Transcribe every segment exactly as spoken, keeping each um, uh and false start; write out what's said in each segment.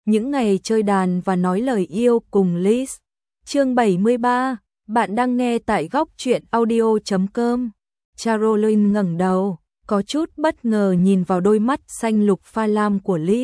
những ngày chơi đàn và nói lời yêu cùng Liz. Chương bảy mươi ba, bạn đang nghe tại góc truyện audio chấm com. Caroline ngẩng đầu, có chút bất ngờ nhìn vào đôi mắt xanh lục pha lam của Liz.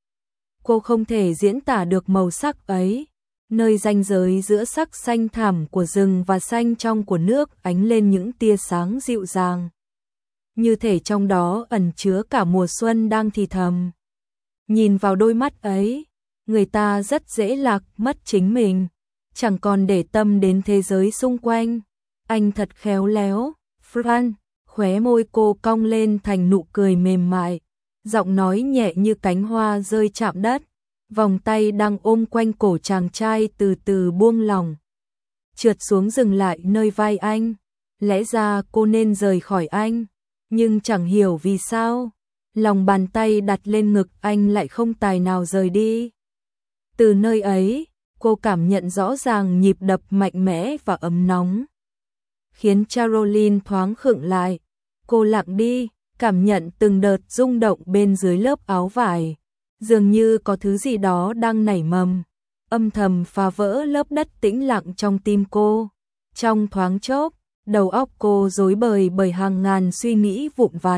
Cô không thể diễn tả được màu sắc ấy, nơi ranh giới giữa sắc xanh thẳm của rừng và xanh trong của nước ánh lên những tia sáng dịu dàng. Như thể trong đó ẩn chứa cả mùa xuân đang thì thầm. Nhìn vào đôi mắt ấy, người ta rất dễ lạc mất chính mình, chẳng còn để tâm đến thế giới xung quanh. Anh thật khéo léo, Fran, khóe môi cô cong lên thành nụ cười mềm mại, giọng nói nhẹ như cánh hoa rơi chạm đất, vòng tay đang ôm quanh cổ chàng trai từ từ buông lỏng, trượt xuống dừng lại nơi vai anh. Lẽ ra cô nên rời khỏi anh, nhưng chẳng hiểu vì sao, lòng bàn tay đặt lên ngực anh lại không tài nào rời đi. Từ nơi ấy, cô cảm nhận rõ ràng nhịp đập mạnh mẽ và ấm nóng, khiến Caroline thoáng khựng lại. Cô lặng đi, cảm nhận từng đợt rung động bên dưới lớp áo vải, dường như có thứ gì đó đang nảy mầm, âm thầm phá vỡ lớp đất tĩnh lặng trong tim cô. Trong thoáng chốc, đầu óc cô rối bời bởi hàng ngàn suy nghĩ vụn vặt.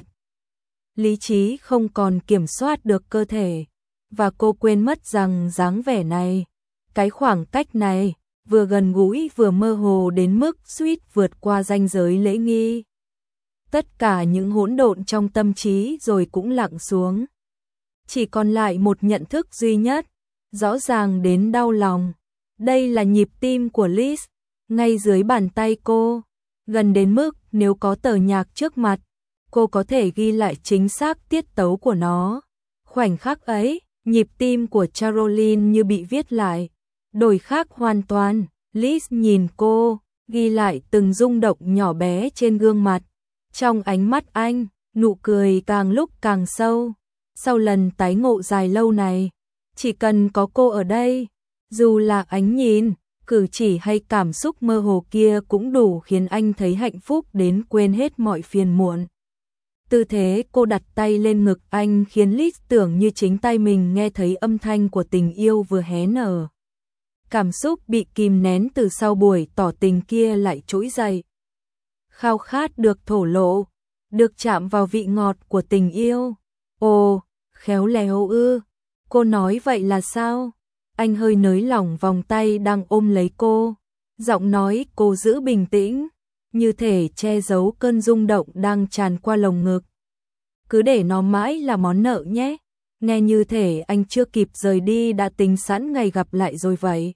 Lý trí không còn kiểm soát được cơ thể, và cô quên mất rằng dáng vẻ này, cái khoảng cách này, vừa gần gũi vừa mơ hồ đến mức suýt vượt qua ranh giới lễ nghi. Tất cả những hỗn độn trong tâm trí rồi cũng lặng xuống. Chỉ còn lại một nhận thức duy nhất, rõ ràng đến đau lòng. Đây là nhịp tim của Liz, ngay dưới bàn tay cô, gần đến mức nếu có tờ nhạc trước mặt, cô có thể ghi lại chính xác tiết tấu của nó. Khoảnh khắc ấy, nhịp tim của Caroline như bị viết lại, đổi khác hoàn toàn. Liz nhìn cô, ghi lại từng rung động nhỏ bé trên gương mặt. Trong ánh mắt anh, nụ cười càng lúc càng sâu. Sau lần tái ngộ dài lâu này, chỉ cần có cô ở đây, dù là ánh nhìn, cử chỉ hay cảm xúc mơ hồ kia cũng đủ khiến anh thấy hạnh phúc đến quên hết mọi phiền muộn. Tư thế cô đặt tay lên ngực anh khiến Liz tưởng như chính tay mình nghe thấy âm thanh của tình yêu vừa hé nở. Cảm xúc bị kìm nén từ sau buổi tỏ tình kia lại trỗi dậy. Khao khát được thổ lộ, được chạm vào vị ngọt của tình yêu. Ồ, khéo léo ư, cô nói vậy là sao? Anh hơi nới lỏng vòng tay đang ôm lấy cô, giọng nói cô giữ bình tĩnh, như thể che giấu cơn rung động đang tràn qua lồng ngực. Cứ để nó mãi là món nợ nhé. Nghe như thể anh chưa kịp rời đi đã tính sẵn ngày gặp lại rồi vậy.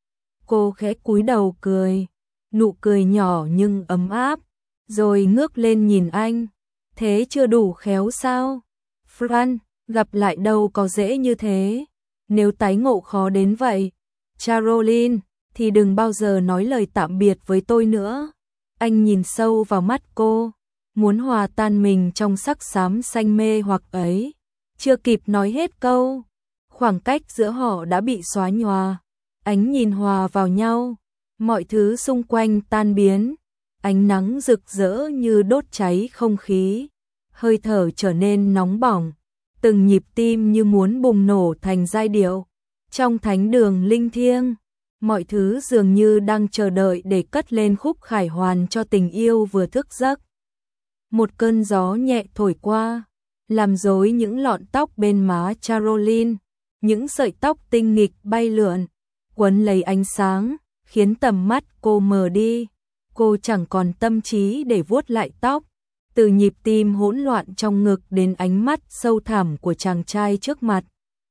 Cô khẽ cúi đầu cười, nụ cười nhỏ nhưng ấm áp, rồi ngước lên nhìn anh. Thế chưa đủ khéo sao? Fran, gặp lại đâu có dễ như thế. Nếu tái ngộ khó đến vậy, Caroline, thì đừng bao giờ nói lời tạm biệt với tôi nữa. Anh nhìn sâu vào mắt cô, muốn hòa tan mình trong sắc xám xanh mê hoặc ấy. Chưa kịp nói hết câu, khoảng cách giữa họ đã bị xóa nhòa. Ánh nhìn hòa vào nhau, mọi thứ xung quanh tan biến. Ánh nắng rực rỡ như đốt cháy không khí, hơi thở trở nên nóng bỏng, từng nhịp tim như muốn bùng nổ thành giai điệu. Trong thánh đường linh thiêng, mọi thứ dường như đang chờ đợi để cất lên khúc khải hoàn cho tình yêu vừa thức giấc. Một cơn gió nhẹ thổi qua, làm rối những lọn tóc bên má Caroline, những sợi tóc tinh nghịch bay lượn, quấn lấy ánh sáng, khiến tầm mắt cô mờ đi. Cô chẳng còn tâm trí để vuốt lại tóc, từ nhịp tim hỗn loạn trong ngực đến ánh mắt sâu thẳm của chàng trai trước mặt.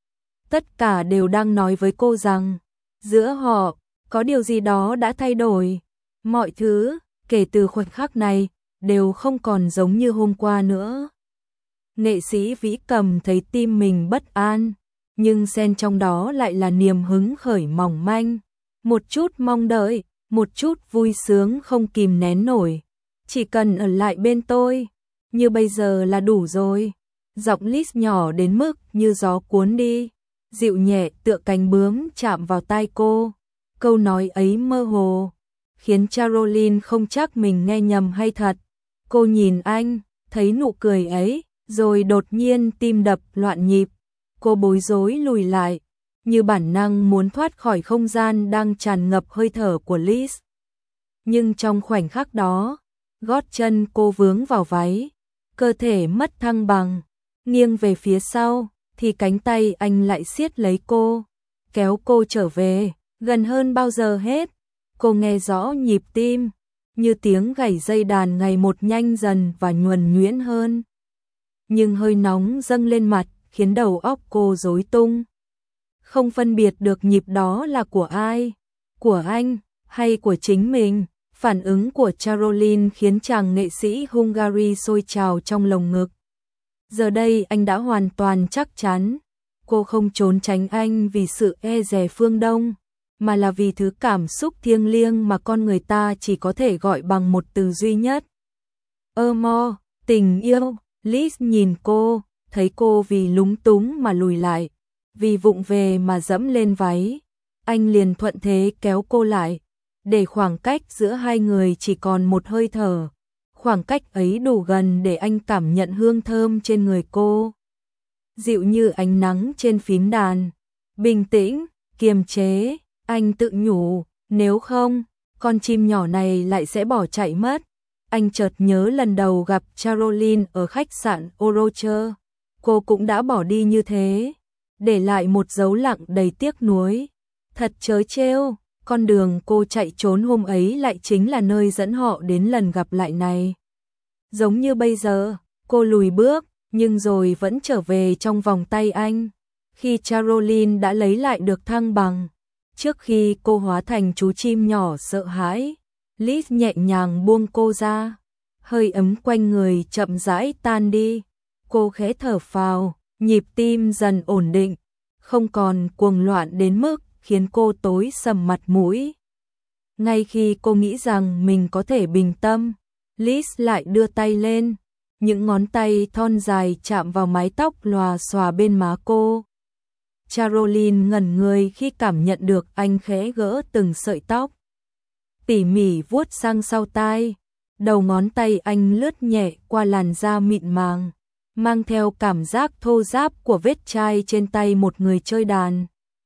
Tất cả đều đang nói với cô rằng, giữa họ, có điều gì đó đã thay đổi. Mọi thứ, kể từ khoảnh khắc này, đều không còn giống như hôm qua nữa. Nghệ sĩ Vĩ Cầm thấy tim mình bất an, nhưng xen trong đó lại là niềm hứng khởi mỏng manh, một chút mong đợi, một chút vui sướng không kìm nén nổi. Chỉ cần ở lại bên tôi, như bây giờ là đủ rồi. Giọng Liz nhỏ đến mức như gió cuốn đi, dịu nhẹ tựa cánh bướm chạm vào tai cô. Câu nói ấy mơ hồ, khiến Caroline không chắc mình nghe nhầm hay thật. Cô nhìn anh, thấy nụ cười ấy, rồi đột nhiên tim đập loạn nhịp. Cô bối rối lùi lại, như bản năng muốn thoát khỏi không gian đang tràn ngập hơi thở của Liz. Nhưng trong khoảnh khắc đó, gót chân cô vướng vào váy, cơ thể mất thăng bằng, nghiêng về phía sau, thì cánh tay anh lại siết lấy cô, kéo cô trở về, gần hơn bao giờ hết. Cô nghe rõ nhịp tim, như tiếng gảy dây đàn ngày một nhanh dần và nhuần nhuyễn hơn. Nhưng hơi nóng dâng lên mặt, khiến đầu óc cô rối tung. Không phân biệt được nhịp đó là của ai, của anh, hay của chính mình. Phản ứng của Caroline khiến chàng nghệ sĩ Hungary sôi trào trong lồng ngực. Giờ đây anh đã hoàn toàn chắc chắn, cô không trốn tránh anh vì sự e dè phương Đông, mà là vì thứ cảm xúc thiêng liêng mà con người ta chỉ có thể gọi bằng một từ duy nhất. Amor, tình yêu. Liz nhìn cô, thấy cô vì lúng túng mà lùi lại, vì vụng về mà dẫm lên váy. Anh liền thuận thế kéo cô lại, để khoảng cách giữa hai người chỉ còn một hơi thở. Khoảng cách ấy đủ gần để anh cảm nhận hương thơm trên người cô, dịu như ánh nắng trên phím đàn. Bình tĩnh, kiềm chế, anh tự nhủ, nếu không, con chim nhỏ này lại sẽ bỏ chạy mất. Anh chợt nhớ lần đầu gặp Caroline ở khách sạn Orocher, cô cũng đã bỏ đi như thế, để lại một dấu lặng đầy tiếc nuối. Thật trớ trêu, con đường cô chạy trốn hôm ấy lại chính là nơi dẫn họ đến lần gặp lại này. Giống như bây giờ, cô lùi bước, nhưng rồi vẫn trở về trong vòng tay anh. Khi Caroline đã lấy lại được thăng bằng, trước khi cô hóa thành chú chim nhỏ sợ hãi, Liz nhẹ nhàng buông cô ra, hơi ấm quanh người chậm rãi tan đi. Cô khẽ thở phào, nhịp tim dần ổn định, không còn cuồng loạn đến mức khiến cô tối sầm mặt mũi. Ngay khi cô nghĩ rằng mình có thể bình tâm, Liz lại đưa tay lên, những ngón tay thon dài chạm vào mái tóc lòa xòa bên má cô. Caroline ngẩn người khi cảm nhận được anh khẽ gỡ từng sợi tóc, tỉ mỉ vuốt sang sau tai. Đầu ngón tay anh lướt nhẹ qua làn da mịn màng, mang theo cảm giác thô ráp của vết chai trên tay một người chơi đàn.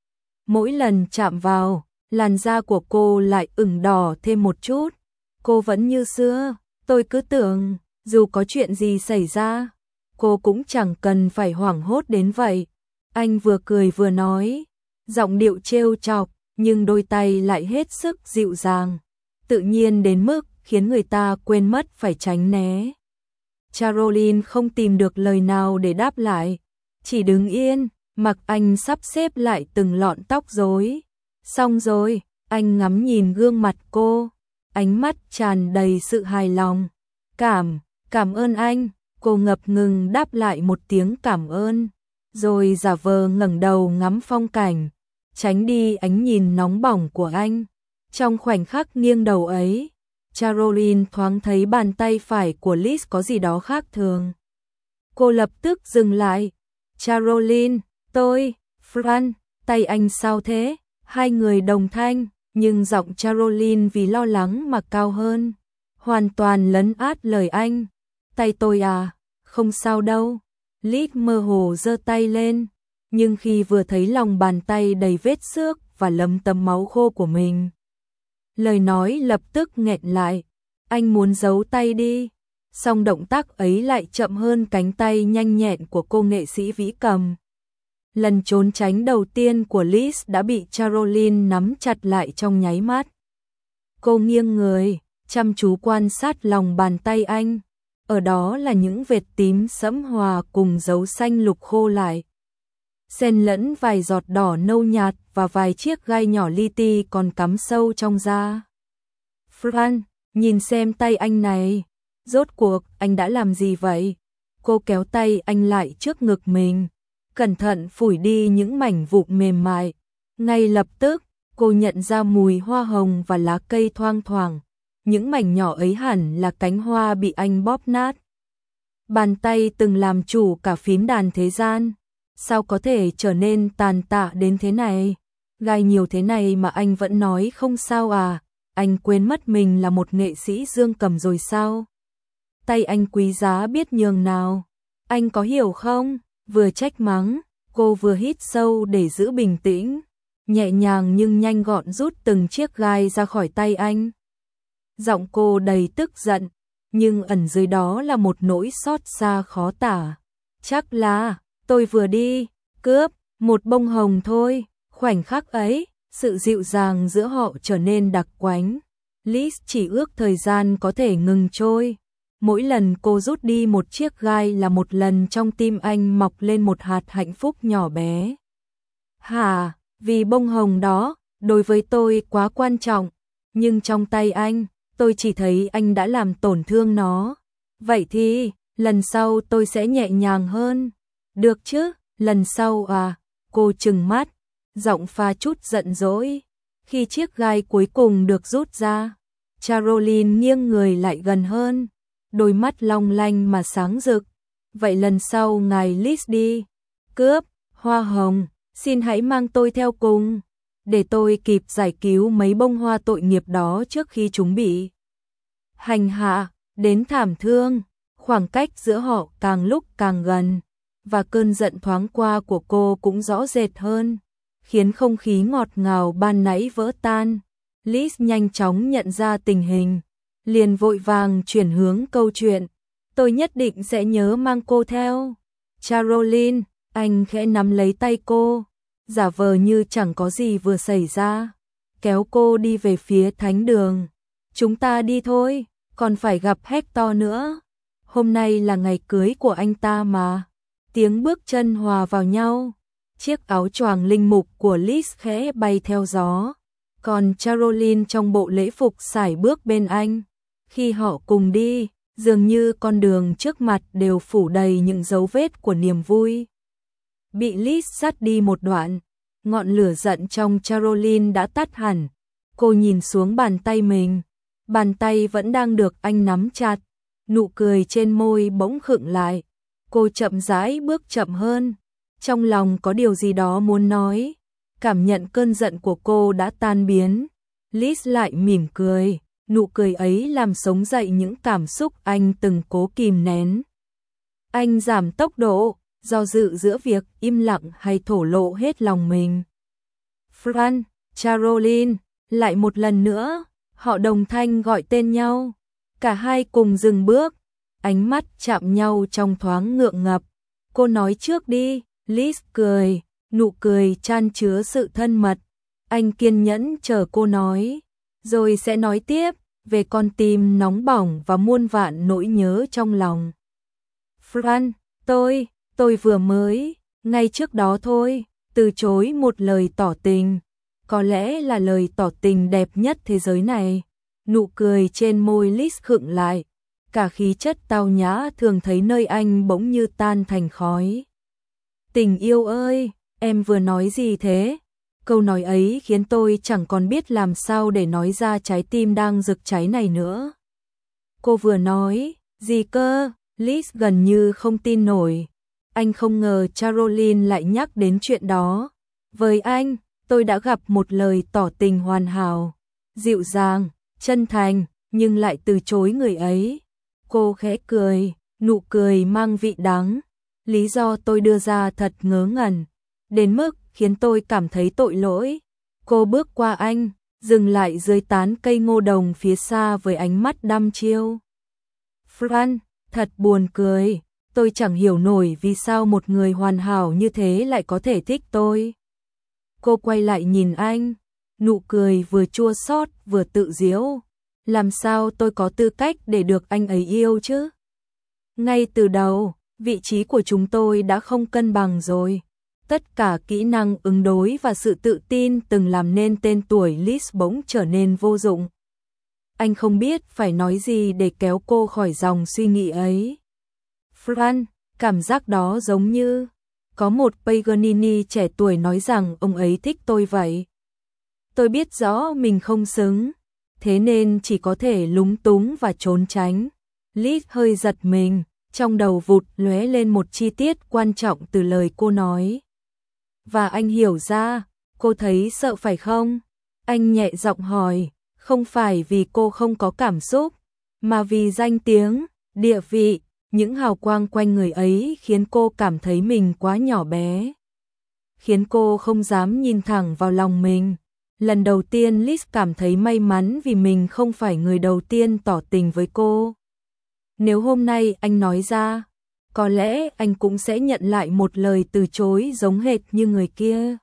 Mỗi lần chạm vào, làn da của cô lại ửng đỏ thêm một chút. Cô vẫn như xưa, tôi cứ tưởng, dù có chuyện gì xảy ra, cô cũng chẳng cần phải hoảng hốt đến vậy. Anh vừa cười vừa nói, giọng điệu trêu chọc, nhưng đôi tay lại hết sức dịu dàng, tự nhiên đến mức khiến người ta quên mất phải tránh né. Caroline không tìm được lời nào để đáp lại, chỉ đứng yên, mặc anh sắp xếp lại từng lọn tóc rối. Xong rồi, anh ngắm nhìn gương mặt cô, ánh mắt tràn đầy sự hài lòng. Cảm, cảm ơn anh. Cô ngập ngừng đáp lại một tiếng cảm ơn, rồi giả vờ ngẩng đầu ngắm phong cảnh, tránh đi ánh nhìn nóng bỏng của anh. Trong khoảnh khắc nghiêng đầu ấy, Caroline thoáng thấy bàn tay phải của Liz có gì đó khác thường. Cô lập tức dừng lại. Caroline, tôi, Fran, tay anh sao thế? Hai người đồng thanh, nhưng giọng Caroline vì lo lắng mà cao hơn, hoàn toàn lấn át lời anh. Tay tôi à, không sao đâu. Liz mơ hồ giơ tay lên, nhưng khi vừa thấy lòng bàn tay đầy vết xước và lấm tấm máu khô của mình, lời nói lập tức nghẹn lại. Anh muốn giấu tay đi, song động tác ấy lại chậm hơn cánh tay nhanh nhẹn của cô nghệ sĩ vĩ cầm. Lần trốn tránh đầu tiên của Liz đã bị Caroline nắm chặt lại trong nháy mắt. Cô nghiêng người, chăm chú quan sát lòng bàn tay anh. Ở đó là những vệt tím sẫm hòa cùng dấu xanh lục khô lại, xen lẫn vài giọt đỏ nâu nhạt và vài chiếc gai nhỏ li ti còn cắm sâu trong da. Fran, nhìn xem tay anh này, rốt cuộc anh đã làm gì vậy? Cô kéo tay anh lại trước ngực mình, cẩn thận phủi đi những mảnh vụn mềm mại. Ngay lập tức, cô nhận ra mùi hoa hồng và lá cây thoang thoảng. Những mảnh nhỏ ấy hẳn là cánh hoa bị anh bóp nát. Bàn tay từng làm chủ cả phím đàn thế gian, sao có thể trở nên tàn tạ đến thế này? Gai nhiều thế này mà anh vẫn nói không sao à? Anh quên mất mình là một nghệ sĩ dương cầm rồi sao? Tay anh quý giá biết nhường nào. Anh có hiểu không? Vừa trách mắng, Cô vừa hít sâu để giữ bình tĩnh, nhẹ nhàng nhưng nhanh gọn rút từng chiếc gai ra khỏi tay anh. Giọng cô đầy tức giận, nhưng ẩn dưới đó là một nỗi xót xa khó tả. Chắc là, tôi vừa đi, cướp, một bông hồng thôi. Khoảnh khắc ấy, sự dịu dàng giữa họ trở nên đặc quánh. Liz chỉ ước thời gian có thể ngừng trôi. Mỗi lần cô rút đi một chiếc gai là một lần trong tim anh mọc lên một hạt hạnh phúc nhỏ bé. Hả, vì bông hồng đó, đối với tôi quá quan trọng, nhưng trong tay anh, tôi chỉ thấy anh đã làm tổn thương nó. Vậy thì, lần sau tôi sẽ nhẹ nhàng hơn. Được chứ, lần sau à, cô trừng mắt, giọng pha chút giận dỗi. Khi chiếc gai cuối cùng được rút ra, Caroline nghiêng người lại gần hơn, đôi mắt long lanh mà sáng rực. Vậy lần sau ngài Liz đi, cướp, hoa hồng, xin hãy mang tôi theo cùng, để tôi kịp giải cứu mấy bông hoa tội nghiệp đó trước khi chúng bị hành hạ, đến thảm thương. Khoảng cách giữa họ càng lúc càng gần, và cơn giận thoáng qua của cô cũng rõ rệt hơn, khiến không khí ngọt ngào ban nãy vỡ tan. Liz nhanh chóng nhận ra tình hình, liền vội vàng chuyển hướng câu chuyện. Tôi nhất định sẽ nhớ mang cô theo. Caroline, anh khẽ nắm lấy tay cô, giả vờ như chẳng có gì vừa xảy ra, kéo cô đi về phía thánh đường. Chúng ta đi thôi, còn phải gặp Hector nữa. Hôm nay là ngày cưới của anh ta mà. Tiếng bước chân hòa vào nhau. Chiếc áo choàng linh mục của Liz khẽ bay theo gió, còn Caroline trong bộ lễ phục sải bước bên anh. Khi họ cùng đi, dường như con đường trước mặt đều phủ đầy những dấu vết của niềm vui. Bị Liz dắt đi một đoạn, ngọn lửa giận trong Caroline đã tắt hẳn. Cô nhìn xuống bàn tay mình, bàn tay vẫn đang được anh nắm chặt, nụ cười trên môi bỗng khựng lại. Cô chậm rãi bước chậm hơn, trong lòng có điều gì đó muốn nói. Cảm nhận cơn giận của cô đã tan biến, Liz lại mỉm cười, nụ cười ấy làm sống dậy những cảm xúc anh từng cố kìm nén. Anh giảm tốc độ, do dự giữa việc im lặng hay thổ lộ hết lòng mình. Fran, Caroline, lại một lần nữa, họ đồng thanh gọi tên nhau. Cả hai cùng dừng bước, ánh mắt chạm nhau trong thoáng ngượng ngập. Cô nói trước đi, Liz cười, nụ cười chan chứa sự thân mật. Anh kiên nhẫn chờ cô nói, rồi sẽ nói tiếp về con tim nóng bỏng và muôn vạn nỗi nhớ trong lòng. Fran, tôi, tôi vừa mới, ngay trước đó thôi, từ chối một lời tỏ tình. Có lẽ là lời tỏ tình đẹp nhất thế giới này. Nụ cười trên môi Liz khựng lại, cả khí chất tao nhã thường thấy nơi anh bỗng như tan thành khói. Tình yêu ơi, em vừa nói gì thế? Câu nói ấy khiến tôi chẳng còn biết làm sao để nói ra trái tim đang rực cháy này nữa. Cô vừa nói, gì cơ? Liz gần như không tin nổi. Anh không ngờ Caroline lại nhắc đến chuyện đó. Với anh, tôi đã gặp một lời tỏ tình hoàn hảo, dịu dàng, chân thành, nhưng lại từ chối người ấy. Cô khẽ cười, nụ cười mang vị đắng. Lý do tôi đưa ra thật ngớ ngẩn, đến mức khiến tôi cảm thấy tội lỗi. Cô bước qua anh, dừng lại dưới tán cây ngô đồng phía xa với ánh mắt đăm chiêu. Fran, thật buồn cười, tôi chẳng hiểu nổi vì sao một người hoàn hảo như thế lại có thể thích tôi. Cô quay lại nhìn anh, nụ cười vừa chua xót vừa tự giễu. Làm sao tôi có tư cách để được anh ấy yêu chứ? Ngay từ đầu, vị trí của chúng tôi đã không cân bằng rồi. Tất cả kỹ năng ứng đối và sự tự tin từng làm nên tên tuổi Liz bỗng trở nên vô dụng. Anh không biết phải nói gì để kéo cô khỏi dòng suy nghĩ ấy. Fran, cảm giác đó giống như có một Paganini trẻ tuổi nói rằng ông ấy thích tôi vậy. Tôi biết rõ mình không xứng, thế nên chỉ có thể lúng túng và trốn tránh. Liz hơi giật mình, trong đầu vụt lóe lên một chi tiết quan trọng từ lời cô nói. Và anh hiểu ra, cô thấy sợ phải không? Anh nhẹ giọng hỏi, không phải vì cô không có cảm xúc, mà vì danh tiếng, địa vị, những hào quang quanh người ấy khiến cô cảm thấy mình quá nhỏ bé. khiến cô không dám nhìn thẳng vào lòng mình. Lần đầu tiên Liz cảm thấy may mắn vì mình không phải người đầu tiên tỏ tình với cô. Nếu hôm nay anh nói ra, có lẽ anh cũng sẽ nhận lại một lời từ chối giống hệt như người kia.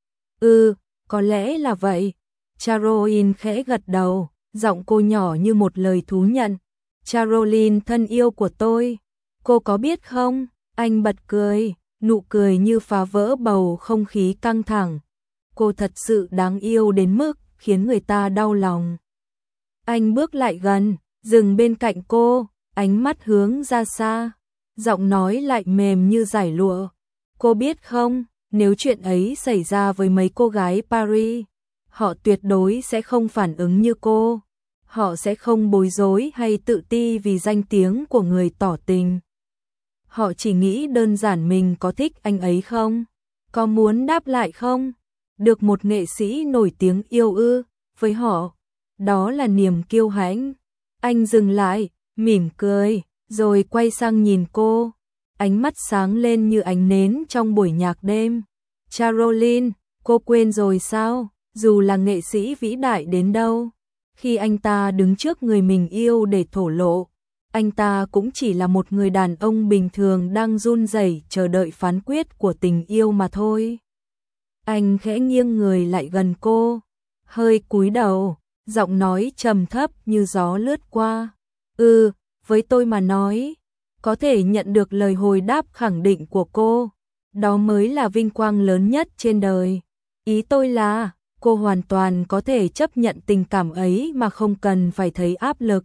Ừ, có lẽ là vậy. Caroline khẽ gật đầu, giọng cô nhỏ như một lời thú nhận. Caroline thân yêu của tôi, cô có biết không? Anh bật cười, nụ cười như phá vỡ bầu không khí căng thẳng. Cô thật sự đáng yêu đến mức khiến người ta đau lòng. Anh bước lại gần, dừng bên cạnh cô, ánh mắt hướng ra xa, giọng nói lại mềm như dải lụa. Cô biết không, nếu chuyện ấy xảy ra với mấy cô gái Paris, họ tuyệt đối sẽ không phản ứng như cô. Họ sẽ không bối rối hay tự ti vì danh tiếng của người tỏ tình. Họ chỉ nghĩ đơn giản mình có thích anh ấy không? Có muốn đáp lại không? Được một nghệ sĩ nổi tiếng yêu ư, với họ, đó là niềm kiêu hãnh. Anh dừng lại, mỉm cười, rồi quay sang nhìn cô. Ánh mắt sáng lên như ánh nến trong buổi nhạc đêm. Caroline, cô quên rồi sao? Dù là nghệ sĩ vĩ đại đến đâu, khi anh ta đứng trước người mình yêu để thổ lộ, anh ta cũng chỉ là một người đàn ông bình thường đang run rẩy chờ đợi phán quyết của tình yêu mà thôi. Anh khẽ nghiêng người lại gần cô, hơi cúi đầu, giọng nói trầm thấp như gió lướt qua. Ừ, với tôi mà nói, có thể nhận được lời hồi đáp khẳng định của cô, đó mới là vinh quang lớn nhất trên đời. Ý tôi là, cô hoàn toàn có thể chấp nhận tình cảm ấy mà không cần phải thấy áp lực.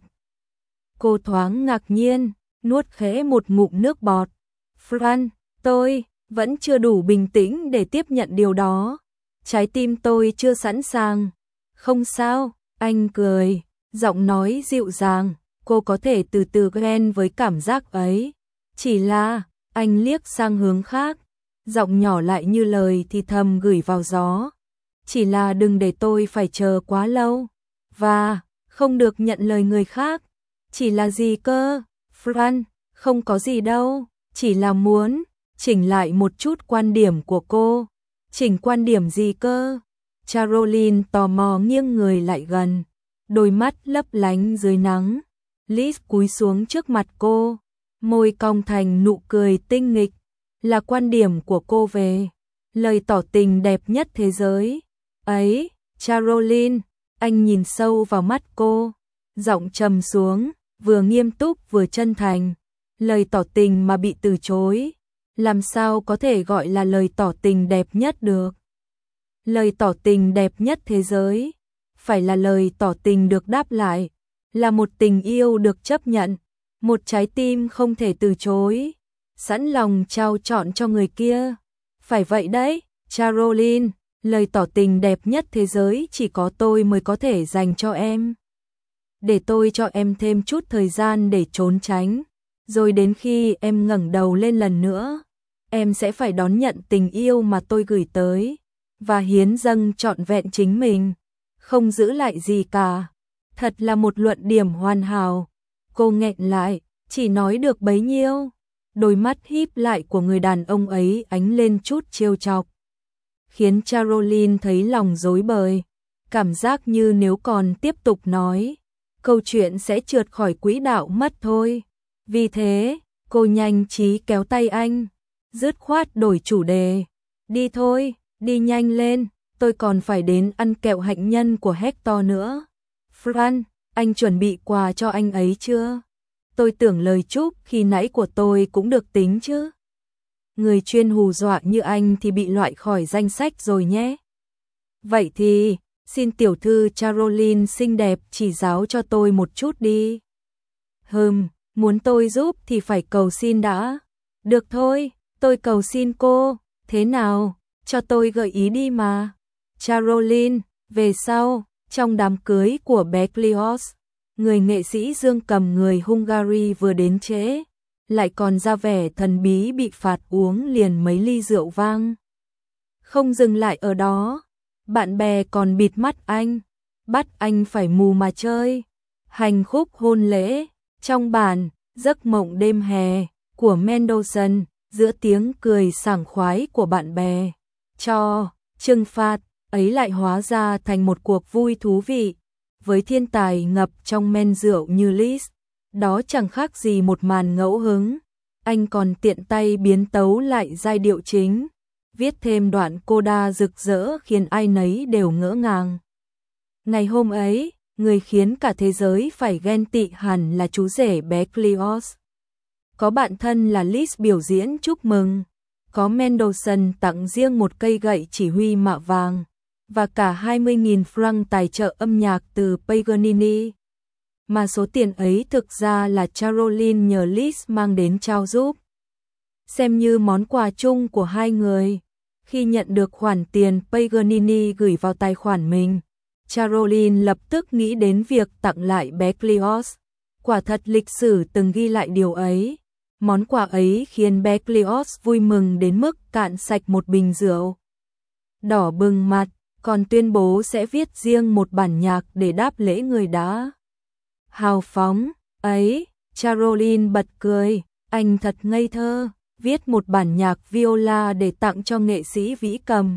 Cô thoáng ngạc nhiên, nuốt khẽ một ngụm nước bọt. Fran, tôi vẫn chưa đủ bình tĩnh để tiếp nhận điều đó. Trái tim tôi chưa sẵn sàng. Không sao, anh cười, giọng nói dịu dàng. Cô có thể từ từ quen với cảm giác ấy. Chỉ là, anh liếc sang hướng khác, giọng nhỏ lại như lời thì thầm gửi vào gió. Chỉ là đừng để tôi phải chờ quá lâu. Và, không được nhận lời người khác. Chỉ là gì cơ? Fran, không có gì đâu. Chỉ là muốn chỉnh lại một chút quan điểm của cô. Chỉnh quan điểm gì cơ? Caroline tò mò nghiêng người lại gần, đôi mắt lấp lánh dưới nắng. Liz cúi xuống trước mặt cô, môi cong thành nụ cười tinh nghịch. Là quan điểm của cô về lời tỏ tình đẹp nhất thế giới. Ấy, Caroline, anh nhìn sâu vào mắt cô, giọng trầm xuống, vừa nghiêm túc vừa chân thành. Lời tỏ tình mà bị từ chối, làm sao có thể gọi là lời tỏ tình đẹp nhất được? Lời tỏ tình đẹp nhất thế giới, phải là lời tỏ tình được đáp lại, là một tình yêu được chấp nhận, một trái tim không thể từ chối, sẵn lòng trao trọn cho người kia. Phải vậy đấy, Caroline, lời tỏ tình đẹp nhất thế giới chỉ có tôi mới có thể dành cho em. Để tôi cho em thêm chút thời gian để trốn tránh, rồi đến khi em ngẩng đầu lên lần nữa, em sẽ phải đón nhận tình yêu mà tôi gửi tới, và hiến dâng trọn vẹn chính mình, không giữ lại gì cả. Thật là một luận điểm hoàn hảo. Cô nghẹn lại, chỉ nói được bấy nhiêu. Đôi mắt híp lại của người đàn ông ấy ánh lên chút trêu chọc, khiến Caroline thấy lòng rối bời, cảm giác như nếu còn tiếp tục nói, câu chuyện sẽ trượt khỏi quỹ đạo mất thôi. Vì thế, cô nhanh trí kéo tay anh, dứt khoát đổi chủ đề. Đi thôi, đi nhanh lên, tôi còn phải đến ăn kẹo hạnh nhân của Hector nữa. Fran, anh chuẩn bị quà cho anh ấy chưa? Tôi tưởng lời chúc khi nãy của tôi cũng được tính chứ. Người chuyên hù dọa như anh thì bị loại khỏi danh sách rồi nhé. Vậy thì, xin tiểu thư Caroline xinh đẹp chỉ giáo cho tôi một chút đi. Hừm, muốn tôi giúp thì phải cầu xin đã. Được thôi, tôi cầu xin cô. Thế nào, cho tôi gợi ý đi mà. Caroline, về sau, trong đám cưới của Berlioz, người nghệ sĩ dương cầm người Hungary vừa đến trễ, lại còn ra vẻ thần bí bị phạt uống liền mấy ly rượu vang. Không dừng lại ở đó, bạn bè còn bịt mắt anh, bắt anh phải mù mà chơi. Hành khúc hôn lễ, trong bản Giấc mộng đêm hè của Mendelssohn, giữa tiếng cười sảng khoái của bạn bè, cho trừng phạt, ấy lại hóa ra thành một cuộc vui thú vị. Với thiên tài ngập trong men rượu như Liz, đó chẳng khác gì một màn ngẫu hứng. Anh còn tiện tay biến tấu lại giai điệu chính, viết thêm đoạn coda rực rỡ khiến ai nấy đều ngỡ ngàng. Ngày hôm ấy, người khiến cả thế giới phải ghen tị hẳn là chú rể bé Cleos. Có bạn thân là Liz biểu diễn chúc mừng, có Mendelssohn tặng riêng một cây gậy chỉ huy mạ vàng, và cả hai mươi nghìn franc tài trợ âm nhạc từ Paganini. Mà số tiền ấy thực ra là Caroline nhờ Liz mang đến trao giúp. Xem như món quà chung của hai người. Khi nhận được khoản tiền Paganini gửi vào tài khoản mình, Caroline lập tức nghĩ đến việc tặng lại bé Cleos. Quả thật lịch sử từng ghi lại điều ấy. Món quà ấy khiến bé Cleos vui mừng đến mức cạn sạch một bình rượu. Đỏ bừng mặt, còn tuyên bố sẽ viết riêng một bản nhạc để đáp lễ người đã hào phóng ấy. Caroline bật cười, anh thật ngây thơ, viết một bản nhạc viola để tặng cho nghệ sĩ Vĩ Cầm.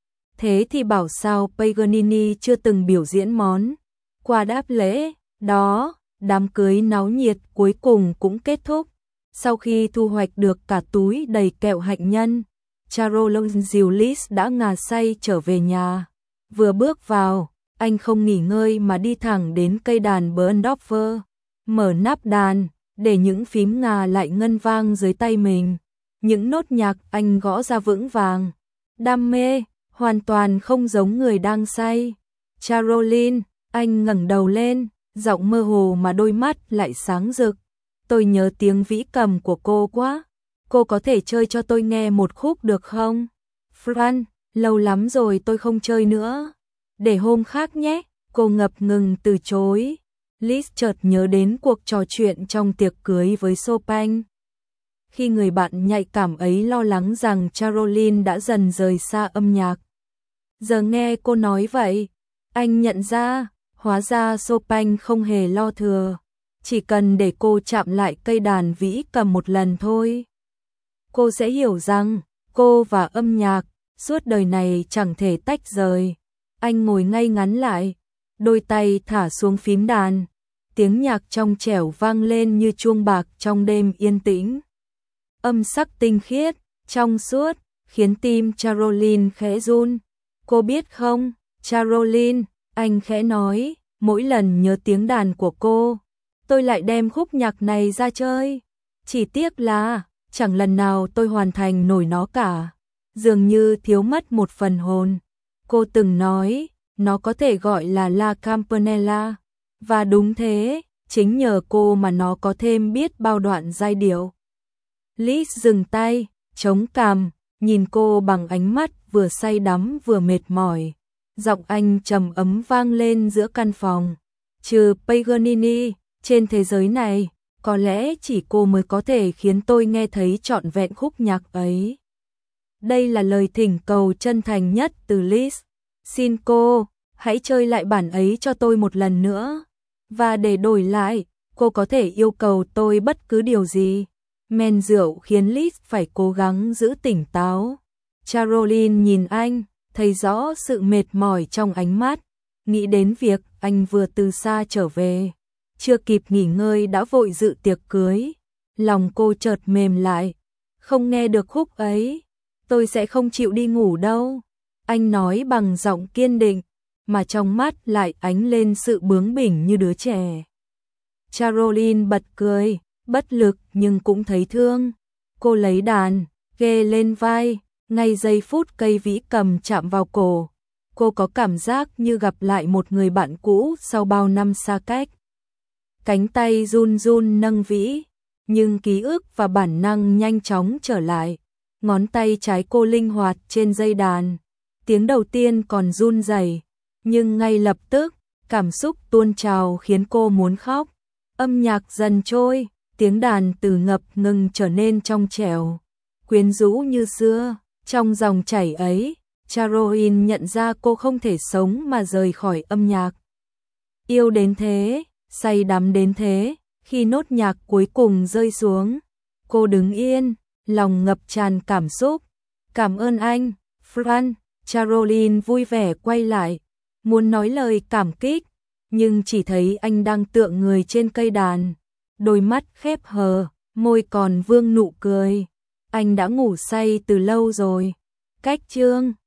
Thế thì bảo sao Paganini chưa từng biểu diễn món quà đáp lễ đó. Đám cưới náo nhiệt cuối cùng cũng kết thúc. Sau khi thu hoạch được cả túi đầy kẹo hạnh nhân, Caroline dìu Liz đã ngà say trở về nhà. Vừa bước vào, anh không nghỉ ngơi mà đi thẳng đến cây đàn Berndorfer, mở nắp đàn, để những phím ngà lại ngân vang dưới tay mình. Những nốt nhạc anh gõ ra vững vàng, đam mê, hoàn toàn không giống người đang say. Caroline, anh ngẩng đầu lên, giọng mơ hồ mà đôi mắt lại sáng rực. Tôi nhớ tiếng vĩ cầm của cô quá, cô có thể chơi cho tôi nghe một khúc được không? Fran, lâu lắm rồi tôi không chơi nữa. Để hôm khác nhé, cô ngập ngừng từ chối. Liz chợt nhớ đến cuộc trò chuyện trong tiệc cưới với Chopin. Khi người bạn nhạy cảm ấy lo lắng rằng Caroline đã dần rời xa âm nhạc. Giờ nghe cô nói vậy, anh nhận ra, hóa ra Chopin không hề lo thừa. Chỉ cần để cô chạm lại cây đàn vĩ cầm một lần thôi, cô sẽ hiểu rằng cô và âm nhạc suốt đời này chẳng thể tách rời. Anh ngồi ngay ngắn lại, đôi tay thả xuống phím đàn, tiếng nhạc trong trẻo vang lên như chuông bạc trong đêm yên tĩnh. Âm sắc tinh khiết, trong suốt, khiến tim Caroline khẽ run. Cô biết không, Caroline, anh khẽ nói, mỗi lần nhớ tiếng đàn của cô, tôi lại đem khúc nhạc này ra chơi. Chỉ tiếc là, chẳng lần nào tôi hoàn thành nổi nó cả. Dường như thiếu mất một phần hồn. Cô từng nói, nó có thể gọi là La Campanella. Và đúng thế, chính nhờ cô mà nó có thêm biết bao đoạn giai điệu. Liz dừng tay, chống cằm, nhìn cô bằng ánh mắt vừa say đắm vừa mệt mỏi. Giọng anh trầm ấm vang lên giữa căn phòng. Trừ Paganini, trên thế giới này, có lẽ chỉ cô mới có thể khiến tôi nghe thấy trọn vẹn khúc nhạc ấy. Đây là lời thỉnh cầu chân thành nhất từ Liz. Xin cô, hãy chơi lại bản ấy cho tôi một lần nữa. Và để đổi lại, cô có thể yêu cầu tôi bất cứ điều gì. Men rượu khiến Liz phải cố gắng giữ tỉnh táo. Caroline nhìn anh, thấy rõ sự mệt mỏi trong ánh mắt, nghĩ đến việc anh vừa từ xa trở về, chưa kịp nghỉ ngơi đã vội dự tiệc cưới. Lòng cô chợt mềm lại, không nghe được khúc ấy, tôi sẽ không chịu đi ngủ đâu. Anh nói bằng giọng kiên định, mà trong mắt lại ánh lên sự bướng bỉnh như đứa trẻ. Caroline bật cười, bất lực nhưng cũng thấy thương. Cô lấy đàn, ghê lên vai, ngay giây phút cây vĩ cầm chạm vào cổ, cô có cảm giác như gặp lại một người bạn cũ sau bao năm xa cách. Cánh tay run run nâng vĩ, nhưng ký ức và bản năng nhanh chóng trở lại. Ngón tay trái cô linh hoạt trên dây đàn, tiếng đầu tiên còn run rẩy, nhưng ngay lập tức, cảm xúc tuôn trào khiến cô muốn khóc. Âm nhạc dần trôi, tiếng đàn từ ngập ngừng trở nên trong trẻo, quyến rũ như xưa. Trong dòng chảy ấy, Caroline nhận ra cô không thể sống mà rời khỏi âm nhạc. Yêu đến thế, say đắm đến thế, khi nốt nhạc cuối cùng rơi xuống, cô đứng yên, lòng ngập tràn cảm xúc. Cảm ơn anh, Frank, Caroline vui vẻ quay lại, muốn nói lời cảm kích, nhưng chỉ thấy anh đang tựa người trên cây đàn, đôi mắt khép hờ, môi còn vương nụ cười. Anh đã ngủ say từ lâu rồi. Cách chương